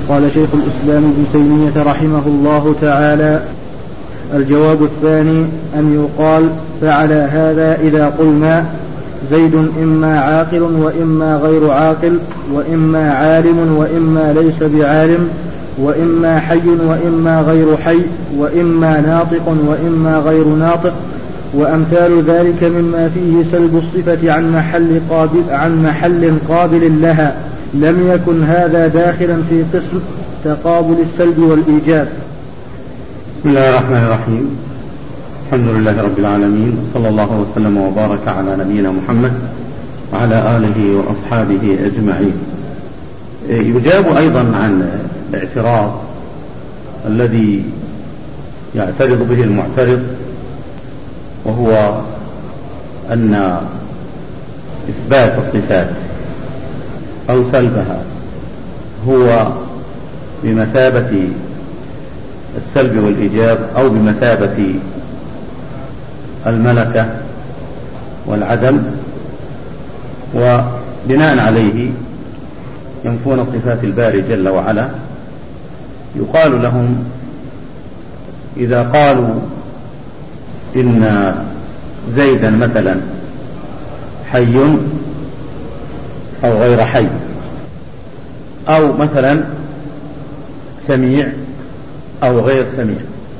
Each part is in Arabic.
قال شيخ الإسلام ابن تيمية رحمه الله تعالى: الجواب الثاني أن يقال فعلى هذا إذا قلنا زيد إما عاقل وإما غير عاقل، وإما عالم وإما ليس بعالم، وإما حي وإما غير حي، وإما ناطق وإما غير ناطق، وأمثال ذلك مما فيه سلب الصفة عن محل قابل لها، لم يكن هذا داخلا في قسم تقابل السلب والإيجاب. بسم الله الرحمن الرحيم. الحمد لله رب العالمين، صلى الله وسلم وبارك على نبينا محمد وعلى آله وأصحابه أجمعين. يجاب أيضا عن الاعتراض الذي يعترض به المعترض، وهو أن إثبات الصفات أو سلبها هو بمثابة السلب والإيجاب، أو بمثابة الملكة والعدم، وبناء عليه ينفون صفات الباري جل وعلا. يقال لهم إذا قالوا إن زيدا مثلا حي أو غير حي، أو مثلا سميع أو غير سميع،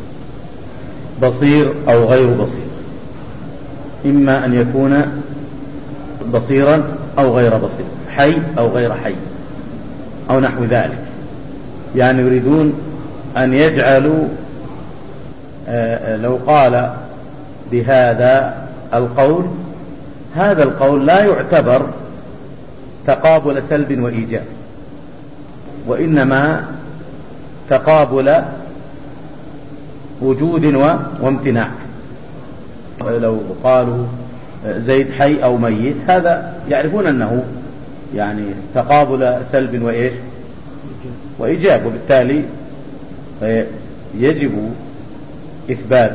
بصير أو غير بصير، إما أن يكون بصيرا أو غير بصير، حي أو غير حي، أو نحو ذلك. يعني يريدون أن يجعلوا لو قال بهذا القول، هذا القول لا يعتبر تقابل سلب وإيجاب، وإنما تقابل وجود وامتناع. لو قالوا زيد حي أو ميت، هذا يعرفون أنه يعني تقابل سلب وإيش وإيجاب، وبالتالي يجب إثبات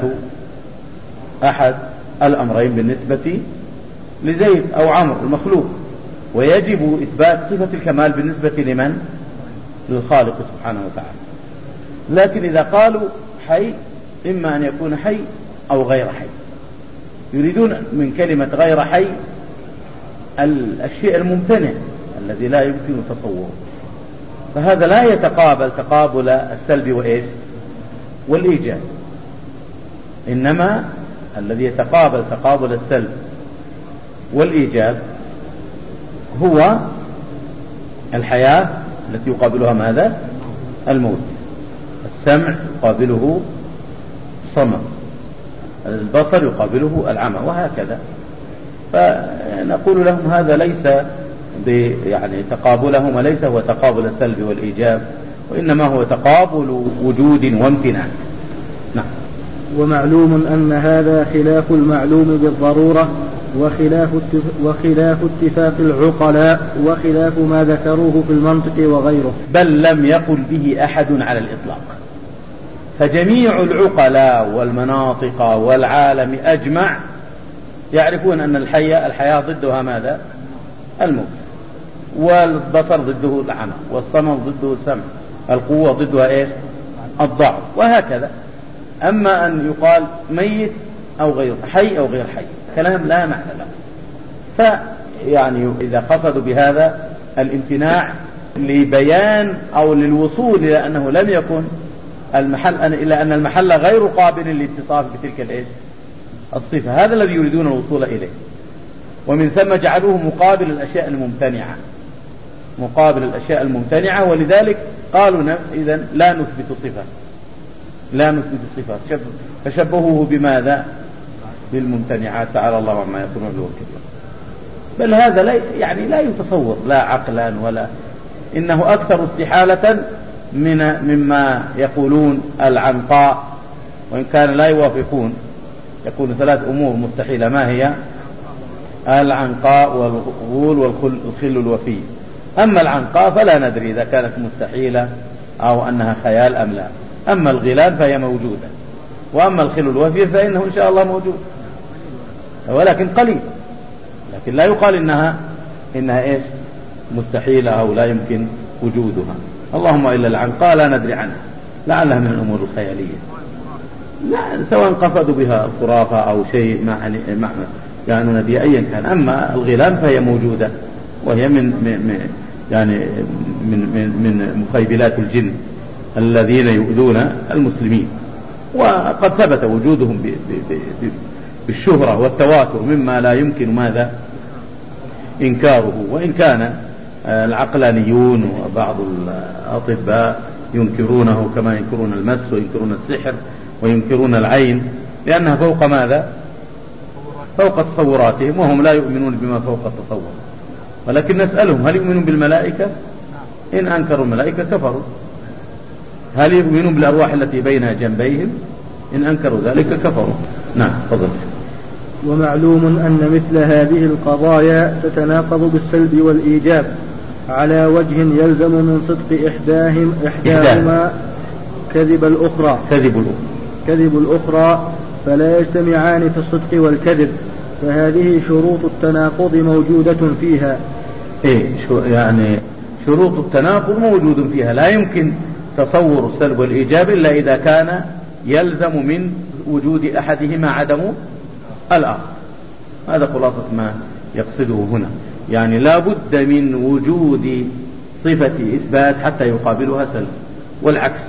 أحد الأمرين بالنسبة لزيد أو عمرو المخلوق، ويجب إثبات صفة الكمال بالنسبة لمن؟ للخالق سبحانه وتعالى. لكن إذا قالوا حي، إما أن يكون حي أو غير حي، يريدون من كلمة غير حي الشيء الممتنع الذي لا يمكن تصوره، فهذا لا يتقابل تقابل السلب وإيش والإيجاب، إنما الذي يتقابل تقابل السلب والإيجاب هو الحياة التي يقابلها ماذا؟ الموت. السمع يقابله الصمم، البصر يقابله العمى، وهكذا. فنقول لهم هذا ليس يعني تقابلهما ليس هو تقابل السلب والإيجاب، وإنما هو تقابل وجود وامتناع. نعم. ومعلوم أن هذا خلاف المعلوم بالضرورة، وخلاف اتفاق العقلاء، وخلاف ما ذكروه في المنطق وغيره، بل لم يقل به أحد على الإطلاق. فجميع العقلاء والمناطق والعالم أجمع يعرفون أن الحياة ضدها ماذا؟ الموت، والبصر ضده العمى، والصمم ضده السمع، القوة ضدها إيش؟ الضعف، وهكذا. أما أن يقال ميت أو غير حي أو غير حي، كلام لا معنى له. فيعني إذا قصدوا بهذا الامتناع لبيان أو للوصول إلى أنه لم يكن المحل، إلى أن المحل غير قابل للاتصاف بتلك الإيش الصفة، هذا الذي يريدون الوصول إليه. ومن ثم جعلوه مقابل الأشياء الممتنعة، مقابل الأشياء الممتنعة، ولذلك قالوا إذن لا نثبت صفة، لا نثبت صفات، فشبهوه بماذا؟ بالممتنعات، تعالى الله عما يكون بالوكيل. بل هذا لا يتصور لا عقلا ولا، إنه أكثر استحالة مما يقولون العنقاء، وإن كان لا يوافقون، يقول 3 أمور مستحيلة. ما هي؟ العنقاء والغول والخل الوفي. أما العنقاء فلا ندري إذا كانت مستحيلة أو أنها خيال أم لا. أما الغلال فهي موجودة، وأما الخل الوفي فإنه إن شاء الله موجود، ولكن قليل، لكن لا يقال إنها إيش مستحيلة أو لا يمكن وجودها. اللهم إلا العنقاء لا ندري عنها، لعلها من الأمور الخيالية، لا سواء قصدوا بها الخرافة أو شيء ما يعني بها أيا كان. أما الغيلان فهي موجودة، وهي من مخيبلات الجن الذين يؤذون المسلمين، وقد ثبت وجودهم بالشهرة والتواتر مما لا يمكن ماذا إنكاره. وإن كان العقلانيون وبعض الأطباء ينكرونه كما ينكرون المس وينكرون السحر وينكرون العين، لأنها فوق ماذا؟ فوق تصوراتهم، وهم لا يؤمنون بما فوق التصور. ولكن نسألهم هل يؤمنون بالملائكة؟ إن أنكروا الملائكة كفروا. هل يؤمنون بالأرواح التي بين جنبيهم؟ إن أنكروا ذلك كفروا. نعم تفضل. ومعلوم أن مثل هذه القضايا تتناقض بالسلب والإيجاب على وجه يلزم من صدق إحداهما كذب الأخرى، فلا يجتمعان في الصدق والكذب، فهذه شروط التناقض موجودة فيها. يعني شروط التناقض موجود فيها، لا يمكن تصور السلب والإيجاب إلا إذا كان يلزم من وجود أحدهما عدم الآخر. هذا خلاصة ما يقصده هنا، يعني لا بد من وجود صفة إثبات حتى يقابلها سلب، والعكس.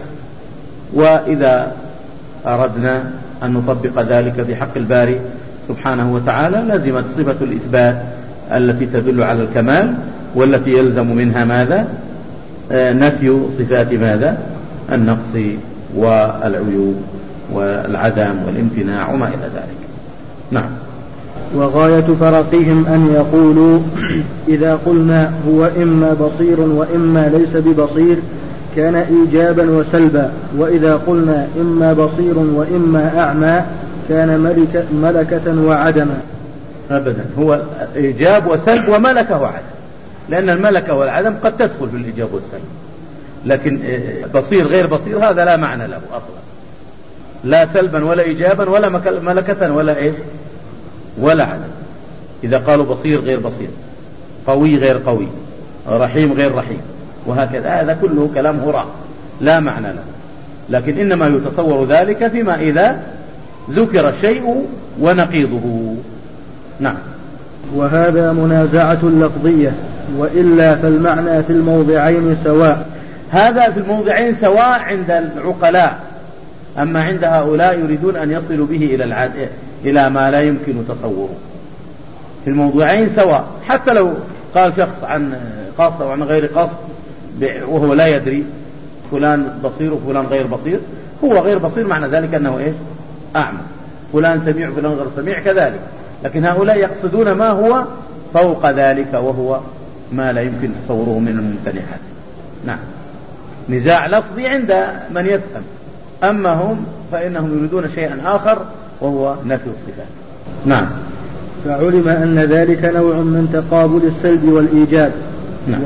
وإذا أردنا أن نطبق ذلك في حق الباري سبحانه وتعالى لازمت صفة الإثبات التي تدل على الكمال، والتي يلزم منها ماذا؟ نفي صفات ماذا؟ النقص والعيوب والعدم والامتناع وما إلى ذلك. نعم. وغاية فرقهم أن يقولوا إذا قلنا هو إما بصير وإما ليس ببصير كان إيجابا وسلبا، وإذا قلنا إما بصير وإما أعمى كان ملكة وعدما. أبدا، هو إيجاب وسلب وملكة وعدم، لأن الملكة والعدم قد تدخل في الإيجاب والسلب، لكن بصير غير بصير هذا لا معنى له أصلا، لا سلبا ولا إيجابا ولا ملكة ولا إيه ولا عدم. إذا قالوا بصير غير بصير، قوي غير قوي، رحيم غير رحيم، وهكذا، هذا كله كلام هراء لا معنى له. لكن إنما يتصور ذلك فيما إذا ذكر الشيء ونقيضه. نعم. وهذا منازعة لفظية، وإلا فالمعنى في الموضعين سواء. هذا في الموضعين سواء عند العقلاء، أما عند هؤلاء يريدون أن يصلوا به إلى ما لا يمكن تصوره. في الموضوعين سواء، حتى لو قال شخص عن قصد أو عن غير قصد وهو لا يدري فلان بصير وفلان غير بصير، هو غير بصير معنى ذلك أنه إيش؟ أعمى. فلان سميع وفلان غير سميع كذلك، لكن هؤلاء يقصدون ما هو فوق ذلك وهو ما لا يمكن تصوره من الممتنعات. نعم. نزاع لفظي عند من يفهم، أما هم فإنهم يريدون شيئا آخر وهو نفي الصفات. نعم. فعلم أن ذلك نوع من تقابل السلب والإيجاب. نعم.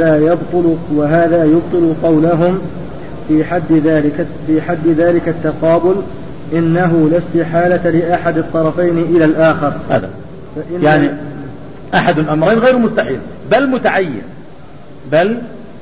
وهذا يبطل قولهم في حد ذلك التقابل إنه لا استحالة لأحد الطرفين إلى الآخر. هذا يعني أحد الأمرين غير مستحيل، بل متعين، بل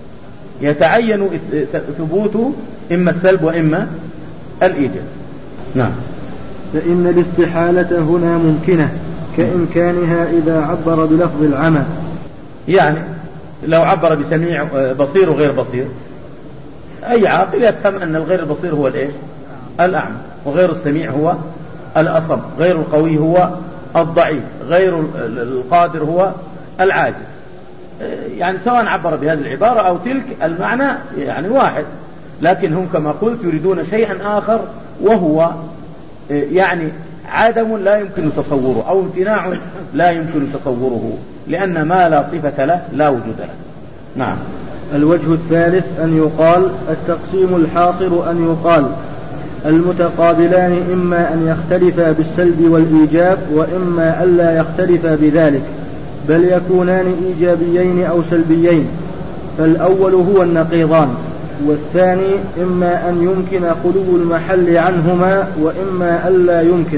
يتعين ثبوت إما السلب وإما الإيجاب. نعم. فإن الاستحالة هنا ممكنة كإمكانها إذا عبر بلفظ العمى. يعني لو عبر بسميع بصير وغير بصير، أي عاقل يفهم أن الغير البصير هو الإيش؟ الأعمى، وغير السميع هو الأصم، غير القوي هو الضعيف، غير القادر هو العاجز. يعني سواء عبر بهذه العبارة أو تلك المعنى يعني واحد، لكن هم كما قلت يريدون شيئا آخر وهو يعني عدم لا يمكن تصوره أو امتناع لا يمكن تصوره، لأن ما لا صفة له لا وجود له. نعم. الوجه الثالث أن يقال التقسيم الحاصل أن يقال المتقابلان إما أن يختلفا بالسلب والإيجاب وإما ألا يختلفا بذلك، بل يكونان إيجابيين أو سلبيين، فالأول هو النقيضان، والثاني إما أن يمكن خلو المحل عنهما وإما ألا يمكن،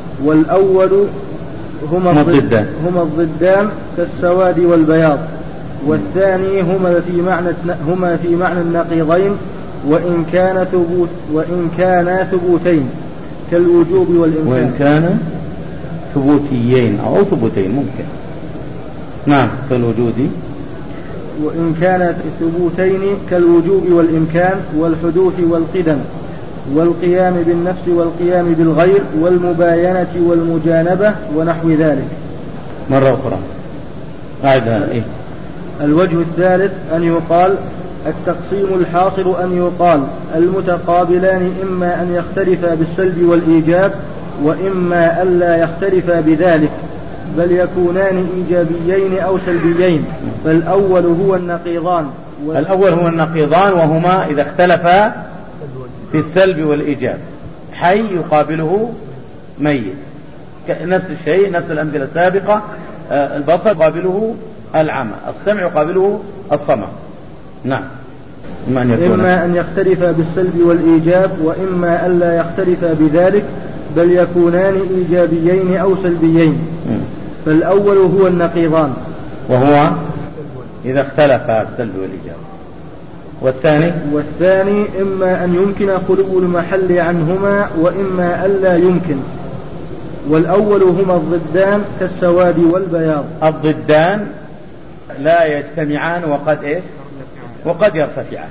والأول هما الضدان كالسواد والبياض، والثاني هما في معنى النقيضين وإن كانا ثبوتين كالوجوب والإمكان. وإن كان ثبوتيين أو ثبوتين ممكن. نعم كالوجود. وإن كان ثبوتين كالوجوب والإمكان والحدوث والقدم والقيام بالنفس والقيام بالغير والمباينة والمجانبة ونحو ذلك. مرة أخرى أعدها. إيه؟ الوجه الثالث أن يقال التقسيم الحاصل أن يقال المتقابلان إما أن يختلفا بالسلب والإيجاب وإما ألا يختلفا بذلك بل يكونان إيجابيين أو سلبيين. فالأول هو النقيضان. الأول هو النقيضان وهما إذا اختلفا في السلب والإيجاب. حي يقابله ميت، نفس الشيء، نفس الأمثلة السابقة. البصر يقابله العمى، السمع يقابله الصمم. نعم. إما أن يختلفا بالسلب والإيجاب وإما ألا يختلفا بذلك بل يكونان إيجابيين أو سلبيين. فالأول هو النقيضان وهو إذا اختلفا بالسلب والإيجاب. والثاني إما أن يمكن خلو المحل عنهما وإما ألا يمكن. والأول هما الضدان كالسواد والبياض. الضدان لا يجتمعان وقد يرتفعان.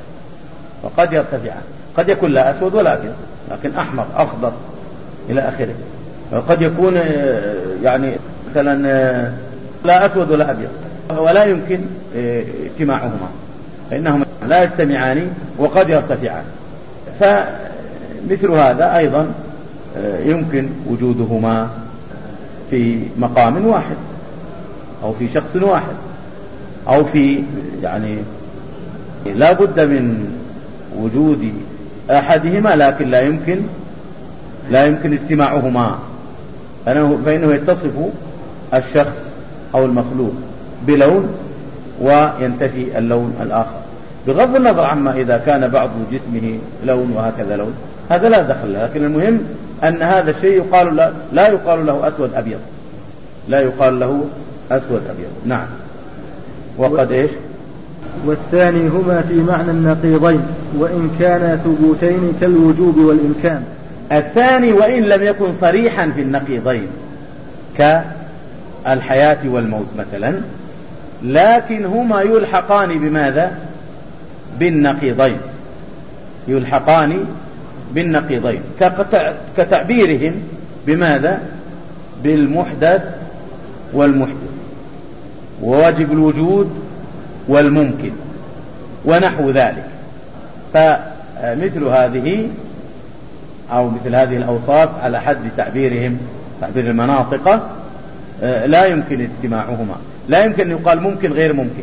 قد يكون لا أسود ولا أبيض لكن أحمر أخضر إلى آخره. وقد يكون يعني مثلا لا أسود ولا أبيض ولا يمكن اجتماعهما فإنهما لا يجتمعان وقد يرتفعان. فمثل هذا أيضا يمكن وجودهما في مقام واحد أو في شخص واحد أو في يعني لا بد من وجود أحدهما لكن لا يمكن اجتماعهما فإنه يتصف الشخص أو المخلوق بلون وينتفي اللون الآخر بغض النظر عما إذا كان بعض جسمه لون وهكذا لون، هذا لا دخل له. لكن المهم أن هذا الشيء لا يقال له أسود أبيض، لا يقال له أسود أبيض. نعم. وقد والثاني هما في معنى النقيضين وإن كانا ثبوتين كالوجوب والإمكان. الثاني وإن لم يكن صريحا في النقيضين كالحياة والموت مثلا، لكن هما يلحقان بماذا؟ بالنقيضين. يلحقان بالنقيضين كتعبيرهم بماذا؟ بالمحدث والمحدث وواجب الوجود والممكن ونحو ذلك. فمثل هذه أو مثل هذه الأوصاف على حد تعبيرهم تعبير المناطق لا يمكن اجتماعهما. لا يمكن أن يقال ممكن غير ممكن،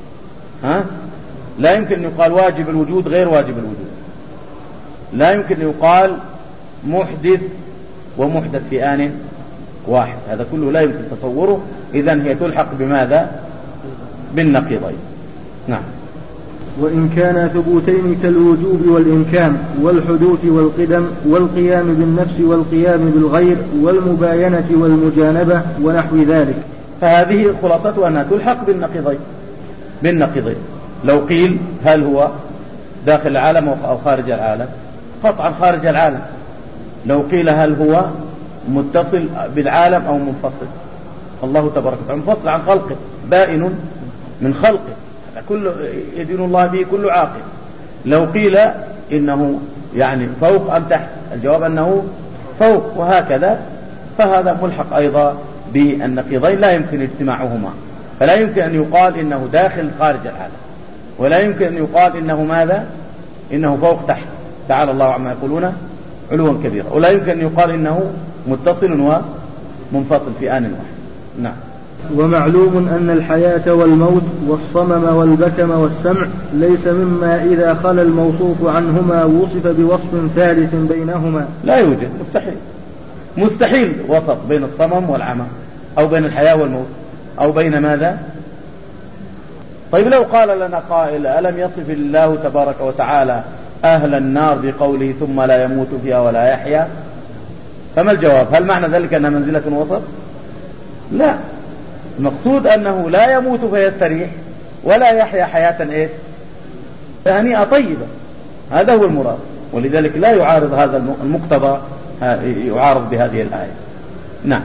لا يمكن أن يقال واجب الوجود غير واجب الوجود، لا يمكن أن يقال محدث ومحدث في آن واحد. هذا كله لا يمكن تصوره. إذن هي تلحق بماذا؟ بالنقيضين. نعم. وإن كان ثبوتين كالوجوب والإمكان والحدوث والقدم والقيام بالنفس والقيام بالغير والمباينة والمجانبة ونحو ذلك. فهذه خلاصة أنها تلحق بالنقيضين. لو قيل هل هو داخل العالم أو خارج العالم؟ قطعا خارج العالم. لو قيل هل هو متصل بالعالم أو منفصل؟ الله تبارك وتعالى منفصل عن خلقه، بائن من خلقه، كل يدين الله به كل عاقل. لو قيل إنه يعني فوق أم تحت؟ الجواب أنه فوق، وهكذا. فهذا ملحق أيضا بالنقيضين، لا يمكن اجتماعهما. فلا يمكن أن يقال إنه داخل خارج العالم، ولا يمكن أن يقال إنه ماذا؟ إنه فوق تحت، تعالى الله عما يقولون علوا كبيرا. ولا يمكن أن يقال إنه متصل ومنفصل في آن واحد. نعم. ومعلوم أن الحياة والموت والصمم والبكم والسمع ليس مما إذا خلا الموصوف عنهما وصف بوصف ثالث بينهما. لا يوجد، مستحيل وسط بين الصمم والعمى أو بين الحياة والموت أو بين ماذا؟ طيب لو قال لنا قائل ألم يصف الله تبارك وتعالى أهل النار بقوله ثم لا يموت فيها ولا يحيا؟ فما الجواب؟ هل معنى ذلك أنها منزلة وسط؟ لا، المقصود أنه لا يموت فيستريح ولا يحيا حياة إيه هنيئة طيبة. هذا هو المراد، ولذلك لا يعارض هذا المقتضى، يعارض بهذه الآية. نعم.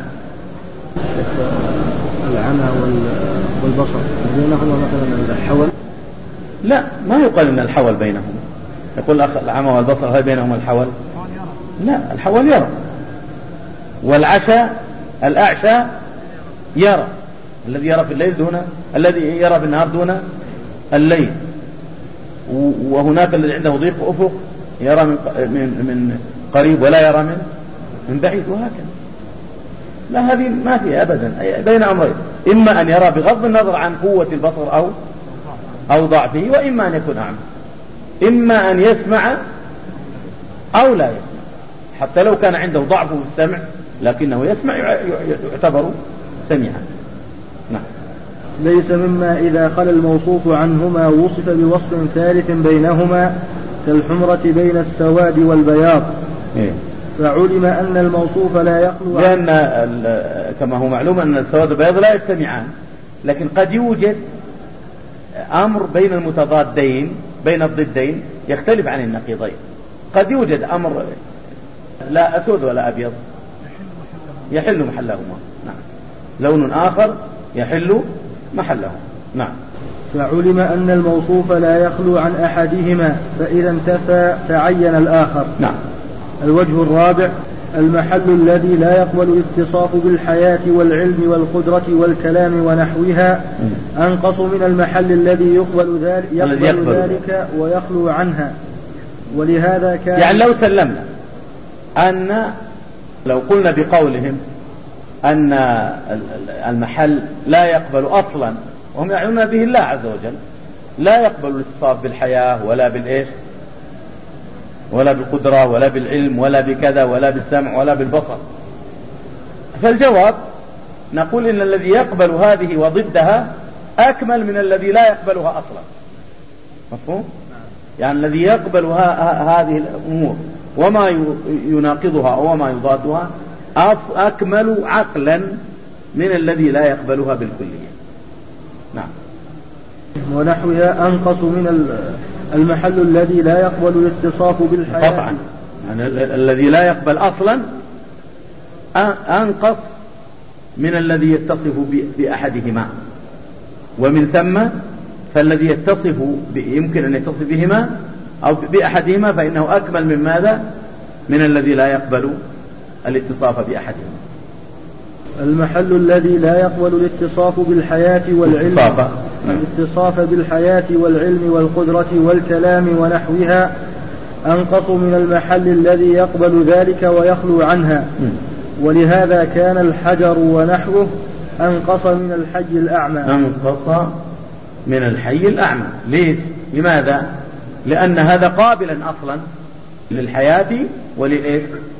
العمى والبصر بينهما مثلا الحول؟ لا، ما يقال ان الحول بينهما. يقول العمى والبصر هل بينهما الحول؟ لا، الحول يرى، الأعشى يرى، الذي يرى في الليل دون الذي يرى في النهار دون الليل. وهناك الذي عنده ضيق أفق يرى من قريب ولا يرى من بعيد، وهكذا. لا، هذه ما فيها أبدا، بين أمرين: إما أن يرى بغض النظر عن قوة البصر أو ضعفه، وإما أن يكون أعمى. إما أن يسمع أو لا يسمع، حتى لو كان عنده ضعف في السمع لكنه يسمع يعتبر سميعا. نعم. ليس مما إذا خلا الموصوف عنهما وصف بوصف ثالث بينهما كالحمرة بين السواد والبياض. فعلم أن الموصوف لا يخلو، لأن كما هو معلوم أن السواد والبياض لا يجتمعان، لكن قد يوجد أمر بين المتضادين، بين الضدين يختلف عن النقيضين. قد يوجد أمر لا أسود ولا أبيض يحل محلهما. نعم. لون آخر يحل محله. نعم. فعلم أن الموصوف لا يخلو عن أحدهما، فإذا انتفى تعين الآخر. نعم. الوجه الرابع: المحل الذي لا يقبل الاتصاف بالحياة والعلم والقدرة والكلام ونحوها أنقص من المحل الذي يقبل ذلك ويخلو عنها. ولهذا كان، يعني لو سلمنا أن، لو قلنا بقولهم أن المحل لا يقبل أصلا، وهم يعنون به الله عز وجل، لا يقبل الاتصاف بالحياة ولا بالإيش ولا بالقدرة ولا بالعلم ولا بكذا ولا بالسمع ولا بالبصر، فالجواب نقول إن الذي يقبل هذه وضدها أكمل من الذي لا يقبلها أصلا. مفهوم؟ يعني الذي يقبل هذه الأمور وما يناقضها وما يضادها أكمل عقلا من الذي لا يقبلها بالكلية. نعم. ونحوها أنقص من المحل الذي لا يقبل الاتصاف بالحياة. طبعا يعني الذي لا يقبل أصلا أنقص من الذي يتصف بأحدهما، ومن ثم فالذي يتصف يمكن أن يتصف بهما أو بأحدهما فإنه أكمل من ماذا؟ من الذي لا يقبل الاتصاف بأحدهما. المحل الذي لا يقبل الاتصاف بالحياة والعلم، الاتصاف بالحياة والعلم والقدرة والكلام ونحوها أنقص من المحل الذي يقبل ذلك ويخلو عنها. ولهذا كان الحجر ونحوه أنقص من الحي الأعمى. أنقص من الحي الأعمى. ليش؟ لماذا؟ لأن هذا قابلا أصلا للحياة وللإيش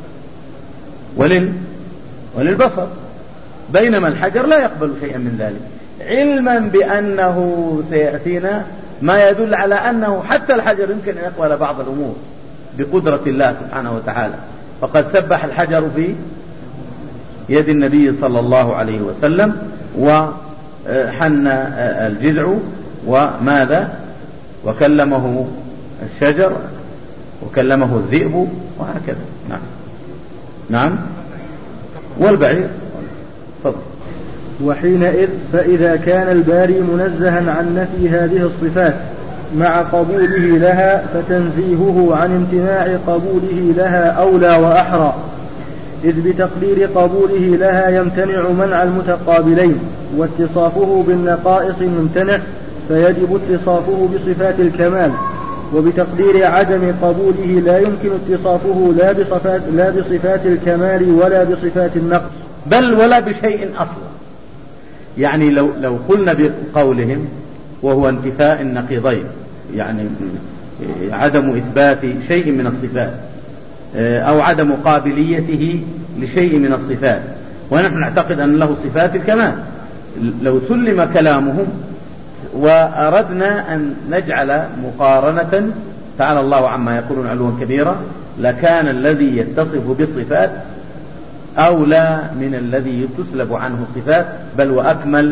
وللبصر، بينما الحجر لا يقبل شيئا من ذلك، علما بأنه سيأتينا ما يدل على أنه حتى الحجر يمكن أن يقبل بعض الأمور بقدرة الله سبحانه وتعالى. فقد سبح الحجر في يد النبي صلى الله عليه وسلم، وحن الجذع وماذا، وكلمه الشجر وكلمه الذئب وهكذا. نعم. نعم. والبعير. فضل. وحينئذ فإذا كان الباري منزها عن نفي هذه الصفات مع قبوله لها، فتنزيهه عن امتناع قبوله لها أولى وأحرى، إذ بتقدير قبوله لها يمتنع منع المتقابلين، واتصافه بالنقائص ممتنع، فيجب اتصافه بصفات الكمال. وبتقدير عدم قبوله لا يمكن اتصافه لا بصفات الكمال ولا بصفات النقص، بل ولا بشيء أصلا. يعني لو قلنا بقولهم وهو انتفاء النقيضين، يعني عدم إثبات شيء من الصفات أو عدم قابليته لشيء من الصفات، ونحن نعتقد أن له صفات الكمال، لو سلم كلامهم وأردنا أن نجعل مقارنة تعالى الله عما يقولون علوا كبيرا، لكان الذي يتصف بالصفات أولى من الذي تسلب عنه الصفات، بل وأكمل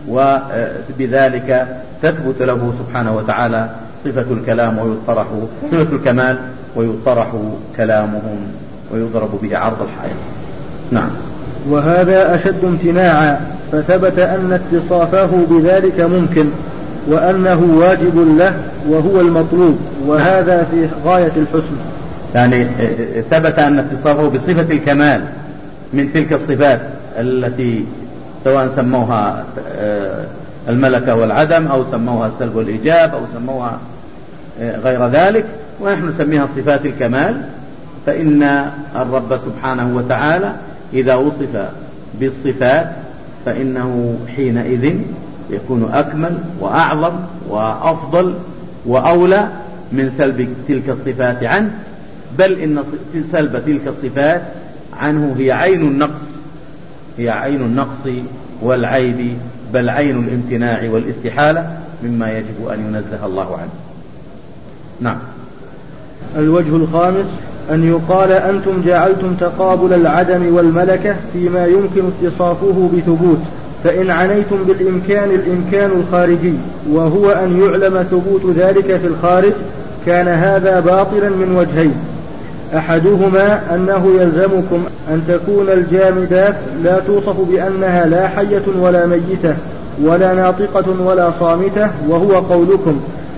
وبذلك تثبت له سبحانه وتعالى صفة الكلام ويطرح صفة الكمال ويطرح كلامهم ويضرب به عرض الحائط. نعم. وهذا أشد امتناعا، فثبت أن اتصافه بذلك ممكن وأنه واجب له وهو المطلوب، وهذا في غاية الحسن. يعني ثبت أن اتصافه بصفة الكمال من تلك الصفات التي سواء سموها الملكة والعدم أو سموها السلب والإيجاب أو سموها غير ذلك، ونحن نسميها صفات الكمال. فإن الرب سبحانه وتعالى إذا وصف بالصفات فإنه حينئذ يكون أكمل وأعظم وأفضل وأولى من سلب تلك الصفات عنه، بل إن سلب تلك الصفات عنه هي عين النقص، هي عين النقص والعيب، بل عين الامتناع والاستحالة مما يجب أن ينزه الله عنه. نعم. الوجه الخامس أن يقال أنتم جعلتم تقابل العدم والملكة فيما يمكن اتصافه بثبوت، فإن عنيتم بالإمكان الإمكان الخارجي وهو أن يعلم ثبوت ذلك في الخارج، كان هذا باطلا من وجهين: أحدهما أنه يلزمكم أن تكون الجامدات لا توصف بأنها لا حية ولا ميتة ولا ناطقة ولا صامتة، وهو قولكم،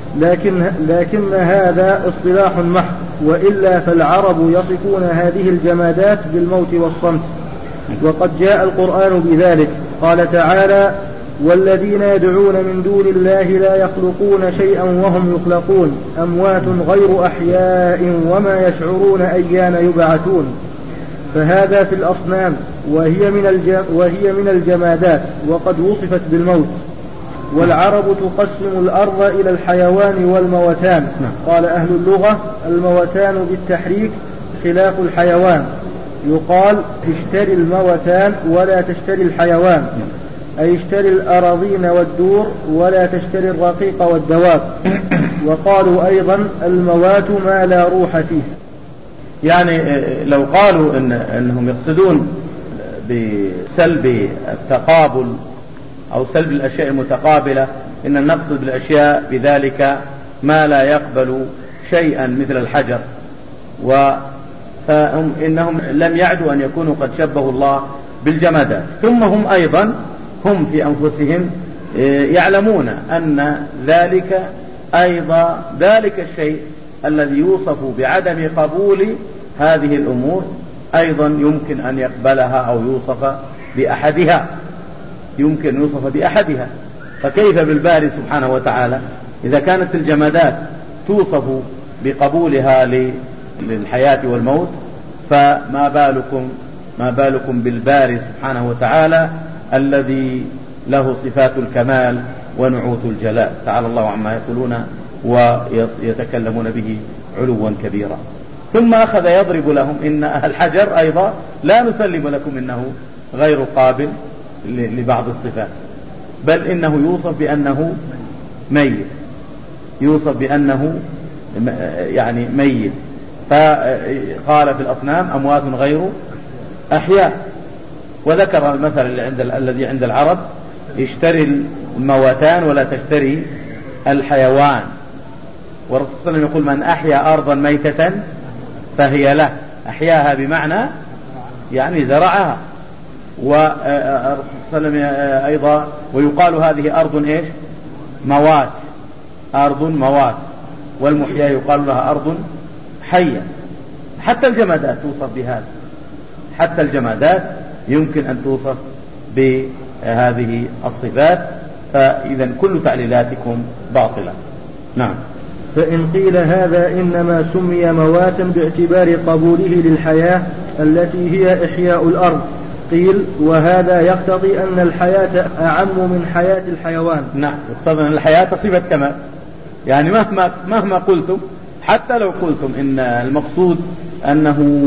لكن هذا اصطلاح محض، وإلا فالعرب يصفون هذه الجمادات بالموت والصمت، وقد جاء القرآن بذلك. قال تعالى: والذين يدعون من دون الله لا يخلقون شيئا وهم يخلقون، أموات غير أحياء وما يشعرون أيان يبعثون. فهذا في الأصنام وهي من الجمادات، وقد وصفت بالموت. والعرب تقسم الأرض إلى الحيوان والموتان. قال أهل اللغة: الموتان بالتحريك خلاف الحيوان، يقال اشتري الموتان ولا تشتري الحيوان، أي اشتري الأراضين والدور ولا تشتري الرقيق والدواب. وقالوا أيضا: الموات ما لا روح فيه. يعني لو قالوا أنهم يقصدون بسلب التقابل أو سلب الأشياء المتقابلة إن نقصد بالأشياء بذلك ما لا يقبل شيئا مثل الحجر، فإنهم لم يعدوا أن يكونوا قد شبهوا الله بالجمادات. ثم هم أيضا هم في أنفسهم يعلمون أن ذلك أيضا ذلك الشيء الذي يوصف بعدم قبول هذه الأمور أيضا يمكن أن يقبلها أو يوصف بأحدها، يمكن يوصف بأحدها. فكيف بالباري سبحانه وتعالى إذا كانت الجمادات توصف بقبولها للحياة والموت، فما بالكم بالباري سبحانه وتعالى الذي له صفات الكمال ونعوت الجلال، تعالى الله عما يقولون ويتكلمون به علوا كبيرا. ثم أخذ يضرب لهم إن الحجر أيضا لا نسلم لكم إنه غير قابل لبعض الصفات، بل إنه يوصف بأنه ميت، يوصف بأنه يعني ميت. فقال في الأصنام: أموات غير أحياء. وذكر المثل الذي عند العرب: اشتري المواتان ولا تشتري الحيوان. والرسول صلى الله عليه وسلم يقول: من أحيا أرضا ميتة فهي له. أحياها بمعنى يعني زرعها. والرسول صلى الله عليه وسلم أيضا ويقال هذه أرض إيش؟ موات، أرض موات. والمحيا يقال لها أرض حية. حتى الجمادات توصف بهذا، حتى الجمادات يمكن أن توصف بهذه الصفات. فإذا كل تعليلاتكم باطلة. نعم. فإن قيل هذا إنما سمي مواتا باعتبار قبوله للحياة التي هي إحياء الأرض، قيل: وهذا يقتضي أن الحياة أعم من حياة الحيوان. نعم، يقتضي أن الحياة صفة كمال. يعني مهما قلتم، حتى لو قلتم إن المقصود أنه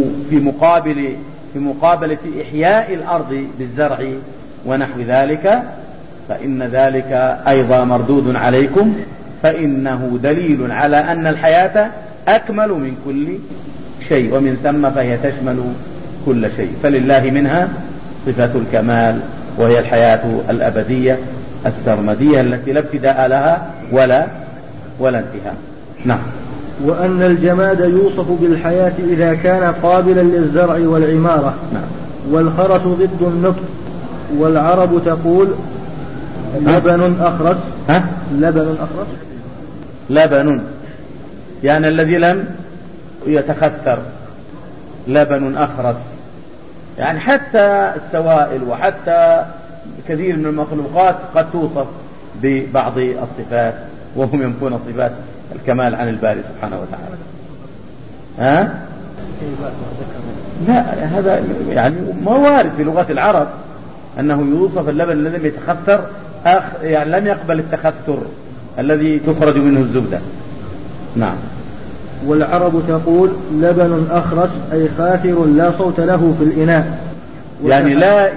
في مقابلة إحياء الأرض بالزرع ونحو ذلك، فإن ذلك أيضا مردود عليكم، فإنه دليل على أن الحياة أكمل من كل شيء، ومن ثم فهي تشمل كل شيء. فلله منها صفة الكمال وهي الحياة الأبدية، السرمدية التي لا ابتداء لها ولا انتهاء. نعم. وأن الجماد يوصف بالحياة إذا كان قابلا للزرع والعمارة. نعم. والخرس ضد النطق. والعرب تقول لبن أخرس. لبن يعني الذي لم يتخثر، لبن أخرس، يعني حتى السوائل وحتى كثير من المخلوقات قد توصف ببعض الصفات وهم ينفون صفات الكمال عن الباري سبحانه وتعالى. لا، هذا يعني ما وارد في لغة العرب أنه يوصف اللبن الذي لم يتخثر، يعني لم يقبل التخثر الذي تخرج منه الزبدة. نعم. والعرب تقول لبن أخرس أي خاثر لا صوت له في الإناء، يعني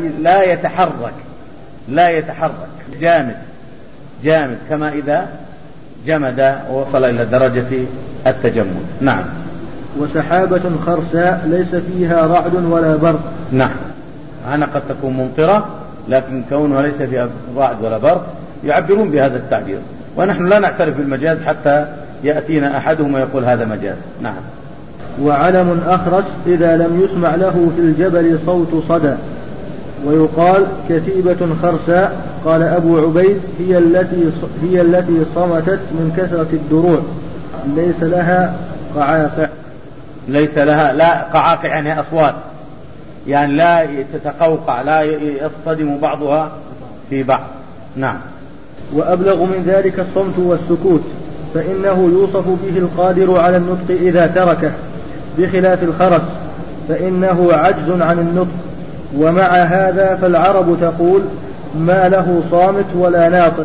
لا يتحرك جامد كما إذا جمد ووصل إلى درجة التجمد. نعم. وسحابة خرساء ليس فيها رعد ولا برق. نعم. أنا قد تكون ممطرة لكن كونها ليس فيها رعد ولا برق يعبرون بهذا التعبير، ونحن لا نعترف بالمجاز حتى يأتينا أحدهم ويقول هذا مجاز. نعم. وعلم أخرس إذا لم يسمع له في الجبل صوت صدى. ويقال كتيبة خرساء، قال أبو عبيد هي التي صمتت من كثرة الدروع، ليس لها قعاقع. لا قعاقع يعني أصوات، يعني لا تتقوقع، لا يصطدم بعضها في بعض. نعم. وأبلغ من ذلك الصمت والسكوت، فإنه يوصف به القادر على النطق إذا تركه، بخلاف الخرس فإنه عجز عن النطق. ومع هذا فالعرب تقول ما له صامت ولا ناطق.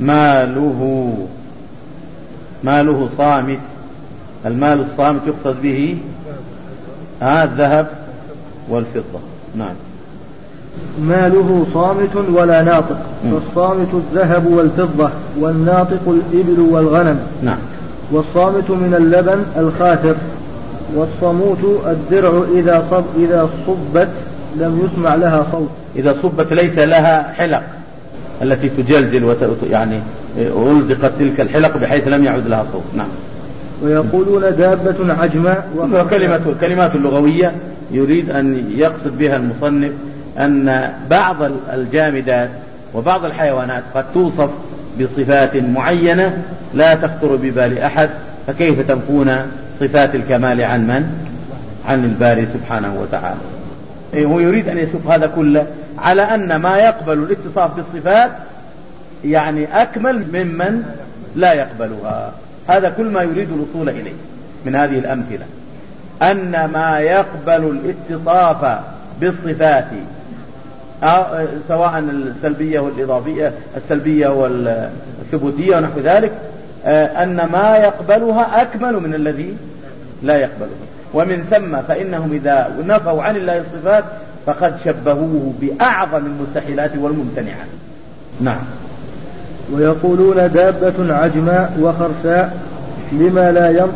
ماله صامت. المال الصامت يقصد به الذهب والفضة. نعم. ماله صامت ولا ناطق، فالصامت الذهب والفضة، والناطق الإبل والغنم. نعم. والصامت من اللبن الخاثر. والصموت الدرع إذا صبت لم يسمع لها صوت. إذا صبت ليس لها حلق التي تجلجل يعني ألزقت تلك الحلق بحيث لم يعد لها صوت. نعم. ويقولون دابة عجماء. كلمات اللغوية يريد أن يقصد بها المصنف أن بعض الجامدات وبعض الحيوانات قد توصف بصفات معينة لا تخطر ببال أحد، فكيف تنفون صفات الكمال عن من؟ عن الباري سبحانه وتعالى. هو يريد أن يسوق هذا كله على أن ما يقبل الاتصاف بالصفات يعني أكمل ممن لا يقبلها. هذا كل ما يريد الوصول إليه من هذه الأمثلة، أن ما يقبل الاتصاف بالصفات سواء السلبية والإضافية، السلبية والثبوتية ونحو ذلك، أن ما يقبلها أكمل من الذي لا يقبلها. ومن ثم فإنهم إذا نفوا عن الله الصفات فقد شبهوه بأعظم المستحيلات والممتنعات. نعم. ويقولون دابة عجماء وخرساء لما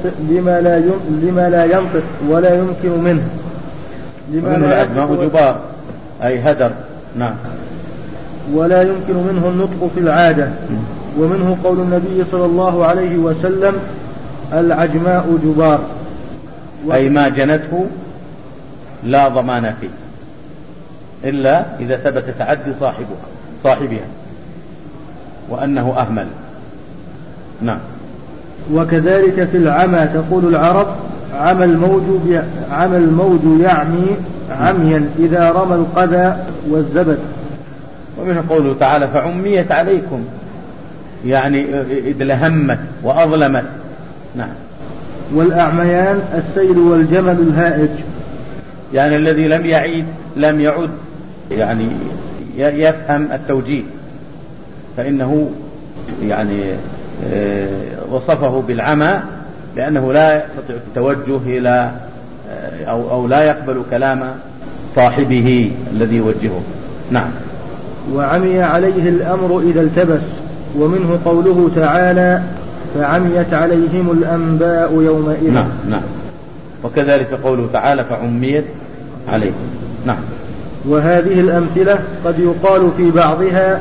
لا ينطق ولا يمكن منه. ومنه العجماء جبار أي هدر. نعم. ولا يمكن منه النطق في العادة. ومنه قول النبي صلى الله عليه وسلم العجماء جبار، أي ما جنته لا ضمان فيه إلا إذا ثبت تعدي صاحبها وأنه أهمل. نعم. وكذلك في العمى تقول العرب عمى الموج يعمي عميا إذا رمى القذى والزبد. ومنه قوله تعالى فعميت عليكم، يعني إذ لهمت وأظلمت. نعم. والأعميان السيل والجمل الهائج، يعني الذي لم يعد يعني يفهم التوجيه، فإنه يعني وصفه بالعمى لأنه لا يستطيع التوجه إلى أو لا يقبل كلام صاحبه الذي يوجهه. نعم. وعمي عليه الأمر إذا التبس. ومنه قوله تعالى فعميت عليهم الأنباء يومئذ. نعم. نعم. وكذلك قوله تعالى فعميت عليهم. نعم. وهذه الأمثلة قد يقال في بعضها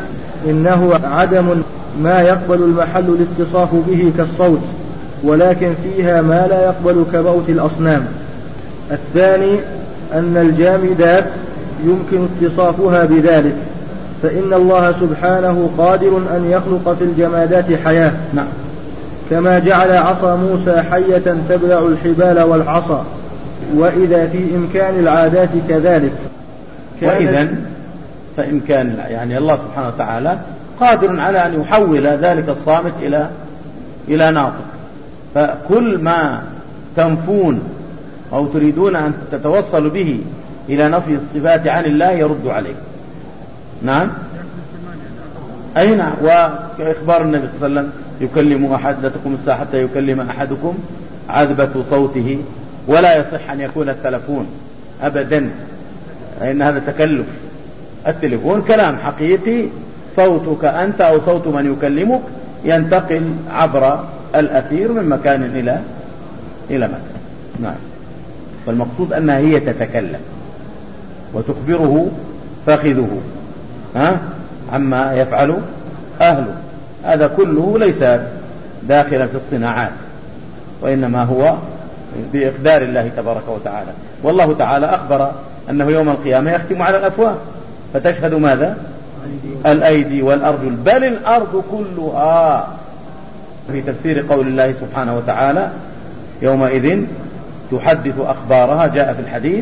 إنه عدم ما يقبل المحل الاتصاف به كالصوت، ولكن فيها ما لا يقبل كبوت الأصنام. الثاني أن الجامدات يمكن اتصافها بذلك، فإن الله سبحانه قادر أن يخلق في الجمادات حياة. نعم. كما جعل عصا موسى حية تبلع الحبال والعصا، وإذا في إمكان العادات كذلك. وإذا فإمكان يعني الله سبحانه وتعالى قادر على أن يحول ذلك الصامت إلى ناطق، فكل ما تنفون أو تريدون أن تتوصلوا به إلى نفي الصفات عن الله يرد عليه. نعم. أي نعم. وكإخبار النبي صلى الله عليه وسلم يكلم أحدكم الساعة حتى يكلم أحدكم عذبة صوته، ولا يصح أن يكون التلفون أبدا، لأن هذا تكلف. التلفون كلام حقيقي، صوتك أنت أو صوت من يكلمك ينتقل عبر الأثير من مكان إلى مكان. نعم. فالمقصود أنها هي تتكلم وتخبره فخذه عما يفعل أهله. هذا كله ليس داخلا في الصناعات، وإنما هو بإقدار الله تبارك وتعالى. والله تعالى أخبر أنه يوم القيامة يختم على الأفواه فتشهد ماذا؟ الأيدي والأرجل، بل الأرض كلها. في تفسير قول الله سبحانه وتعالى يومئذ تحدث أخبارها، جاء في الحديث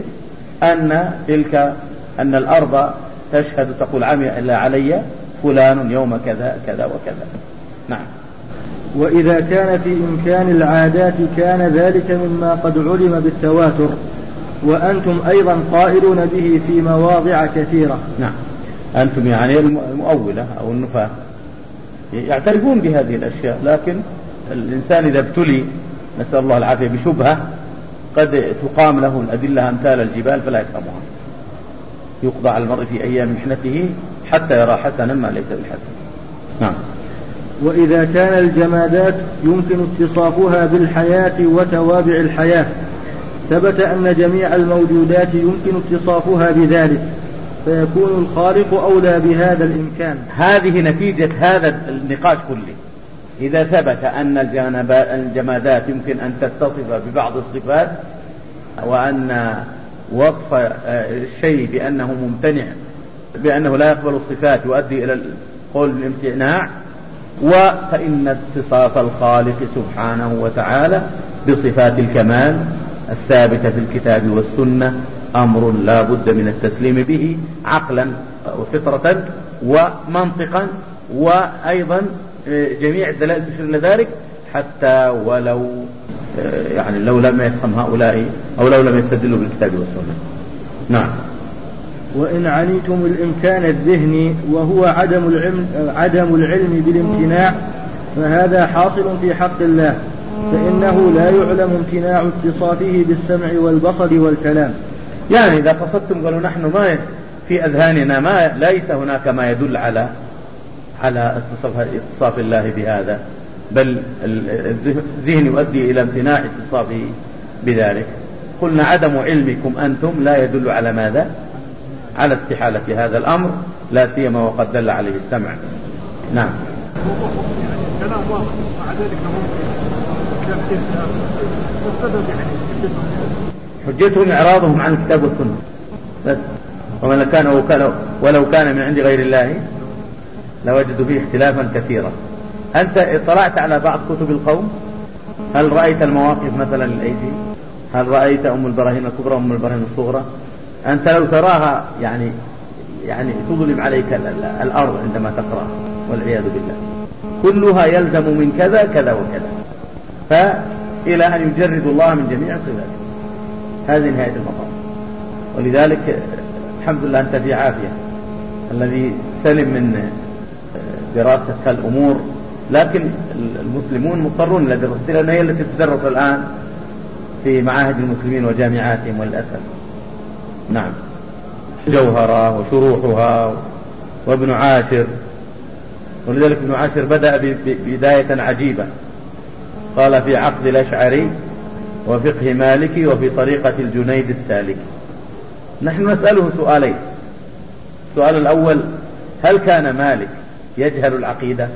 أن الأرض تشهد تقول عمي إلا علي فلان يوم كذا كذا وكذا. نعم. وإذا كان في إمكان العادات كان ذلك مما قد علم بالتواتر، وأنتم أيضا قائلون به في مواضع كثيرة. نعم. أنتم يعني المؤولة أو النفاة يعترفون بهذه الأشياء، لكن الإنسان إذا ابتلي نسأل الله العافية بشبهة قد تقام له الأدلة أمثال الجبال فلا يفهمها، يقضى على المرء في أيام محنته حتى يرى حسنا ما ليس بالحسن. نعم. وإذا كان الجمادات يمكن اتصافها بالحياة وتوابع الحياة، ثبت أن جميع الموجودات يمكن اتصافها بذلك، فيكون الخالق أولى بهذا الإمكان. هذه نتيجة هذا النقاش كله. إذا ثبت أن الجمادات يمكن أن تتصف ببعض الصفات، وأن وصف الشيء بأنه ممتنع بأنه لا يقبل الصفات يؤدي إلى القول بالامتناع، فإن اتصاف الخالق سبحانه وتعالى بصفات الكمال الثابتة في الكتاب والسنة أمر لا بد من التسليم به عقلا وفطرة ومنطقا، وأيضا جميع الدلائل تشير إلى ذلك، حتى ولو يعني لو لم يفهم هؤلاء أو لو لم يستدلوا بالكتاب والسنة. نعم. وإن عنيتم الإمكان الذهني وهو عدم العلم بالامتناع، فهذا حاصل في حق الله، فإنه لا يعلم امتناع اتصافه بالسمع والبصر والكلام. يعني إذا قصدتم قالوا نحن ما في أذهاننا ما ليس هناك ما يدل على اتصاف الله بهذا، بل الذهن يؤدي إلى امتناع اتصافه بذلك. قلنا عدم علمكم أنتم لا يدل على ماذا؟ على استحالة هذا الأمر، لا سيما وقد دل عليه السمع. نعم. حجتهم إعراضهم عن الكتاب والسنة بس، ولو كان من عند غير الله لوجدوا فيه اختلافا كثيرا. أنت اطلعت على بعض كتب القوم؟ هل رأيت المواقف مثلا للأيدي؟ هل رأيت أم البراهين الكبرى وأم البراهين الصغرى؟ أنت لو تراها يعني تظلم عليك الأرض عندما تقرأ، والعياذ بالله. كلها يلزم من كذا كذا وكذا، فإلى أن يجرد الله من جميع صفاته. هذه نهاية المطاف. ولذلك الحمد لله أنت في عافية، الذي سلم من دراسة الأمور، لكن المسلمون مضطرون إلى دراستها، لأنها هي التي تدرس الآن في معاهد المسلمين وجامعاتهم والأسف. نعم. جوهرة وشروحها وابن عاشر، ولذلك ابن عاشر بدأ بداية عجيبة، قال في عقد الأشعري وفقه مالكي وفي طريقة الجنيد السالكي. نحن نسأله سؤالين. السؤال الأول: هل كان مالك يجهل العقيدة؟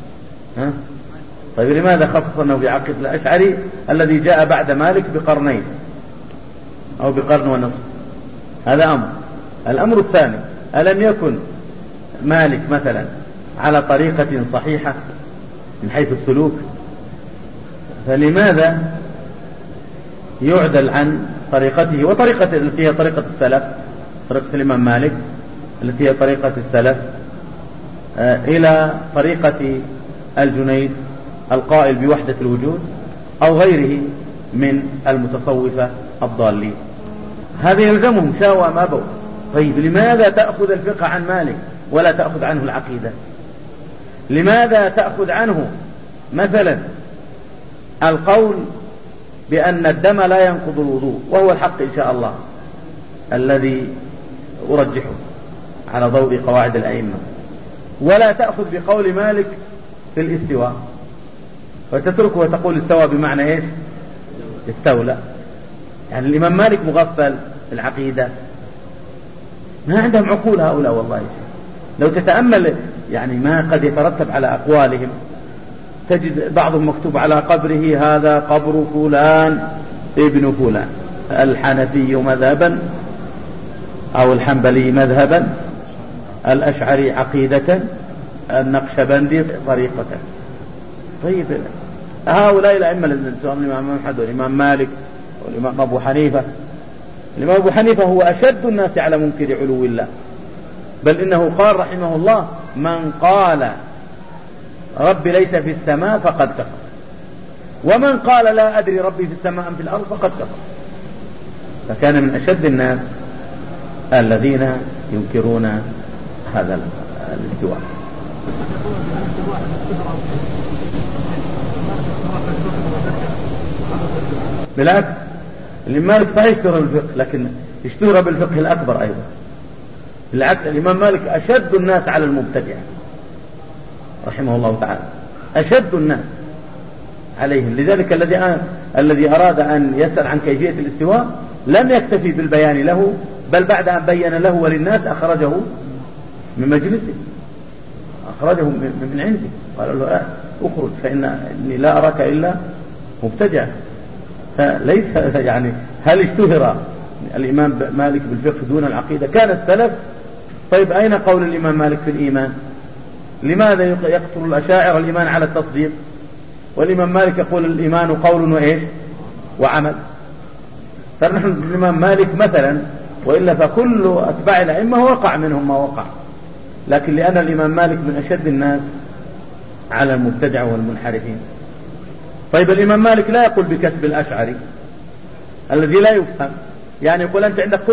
طيب لماذا خصصنه بعقيدة الأشعري الذي جاء بعد مالك بقرنين أو بقرن ونصف؟ هذا أمر. الأمر الثاني، ألم يكن مالك مثلا على طريقة صحيحة من حيث السلوك؟ فلماذا يعدل عن طريقته وطريقة التي هي طريقة السلف، طريقة الإمام مالك التي هي طريقة السلف، إلى طريقة الجنيد القائل بوحدة الوجود أو غيره من المتصوفة الضالين؟ هذا يلزمهم شاءوا أم أبوا. طيب لماذا تأخذ الفقه عن مالك ولا تأخذ عنه العقيدة؟ لماذا تأخذ عنه مثلا القول بأن الدم لا ينقض الوضوء، وهو الحق إن شاء الله الذي أرجحه على ضوء قواعد الأئمة، ولا تأخذ بقول مالك في الاستواء وتتركه وتقول استوى بمعنى إيش؟ استولى. يعني الإمام مالك مغفل العقيدة، ما عندهم عقول هؤلاء والله. لو تتأمل يعني ما قد يترتب على أقوالهم، تجد بعضهم مكتوب على قبره هذا قبر فلان ابن فلان، الحنفي مذهبا أو الحنبلي مذهبا، الأشعري عقيدة، النقشبندي طريقة. طيب هؤلاء الأئمة سواء الإمام أحمد والإمام مالك والإمام أبو حنيفة، الإمام أبو حنيفة هو أشد الناس على منكر علو الله، بل إنه قال رحمه الله: من قال ربي ليس في السماء فقد كفر، ومن قال لا أدري ربي في السماء أم في الأرض فقد كفر. فكان من أشد الناس الذين ينكرون هذا الاستواء. بالعكس، الإمام مالك صحيح اشتهر بالفقه، لكن اشتهر بالفقه الأكبر أيضا. بالعكس، الإمام مالك أشد الناس على المبتدع رحمه الله تعالى، أشد الناس عليهم. لذلك الذي أراد أن يسأل عن كيفية الاستواء لم يكتفي بالبيان له، بل بعد أن بين له وللناس أخرجه من مجلسه، أخرجه من عنده، قال له أخرج فإني لا أراك إلا مبتدع. فليس يعني هل اشتهر الإمام مالك بالفقه دون العقيدة؟ كان السلف. طيب أين قول الإمام مالك في الإيمان؟ لماذا يقتل الأشاعرة الإيمان على التصديق، والإمام مالك يقول الإيمان قول وإيش وعمل؟ فنحن الإمام مالك مثلا، وإلا فكل أتباع الأئمة وقع منهم ما وقع، لكن لأن الإمام مالك من أشد الناس على المبتدع والمنحرفين. طيب الإمام مالك لا يقول بكسب الأشعري الذي لا يفهم، يعني يقول أنت عندك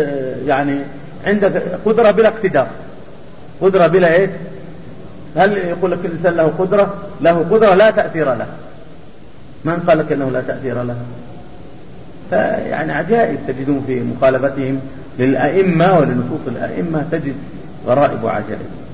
عندك قدرة بلا اقتدار، قدرة بلا إيش؟ هل يقول لك الإنسان له قدرة لا تأثير له؟ من قال لك أنه لا تأثير له؟ فيعني عجائب تجدون في مخالفتهم للأئمة ولنصوص الأئمة، تجد غرائب وعجائب.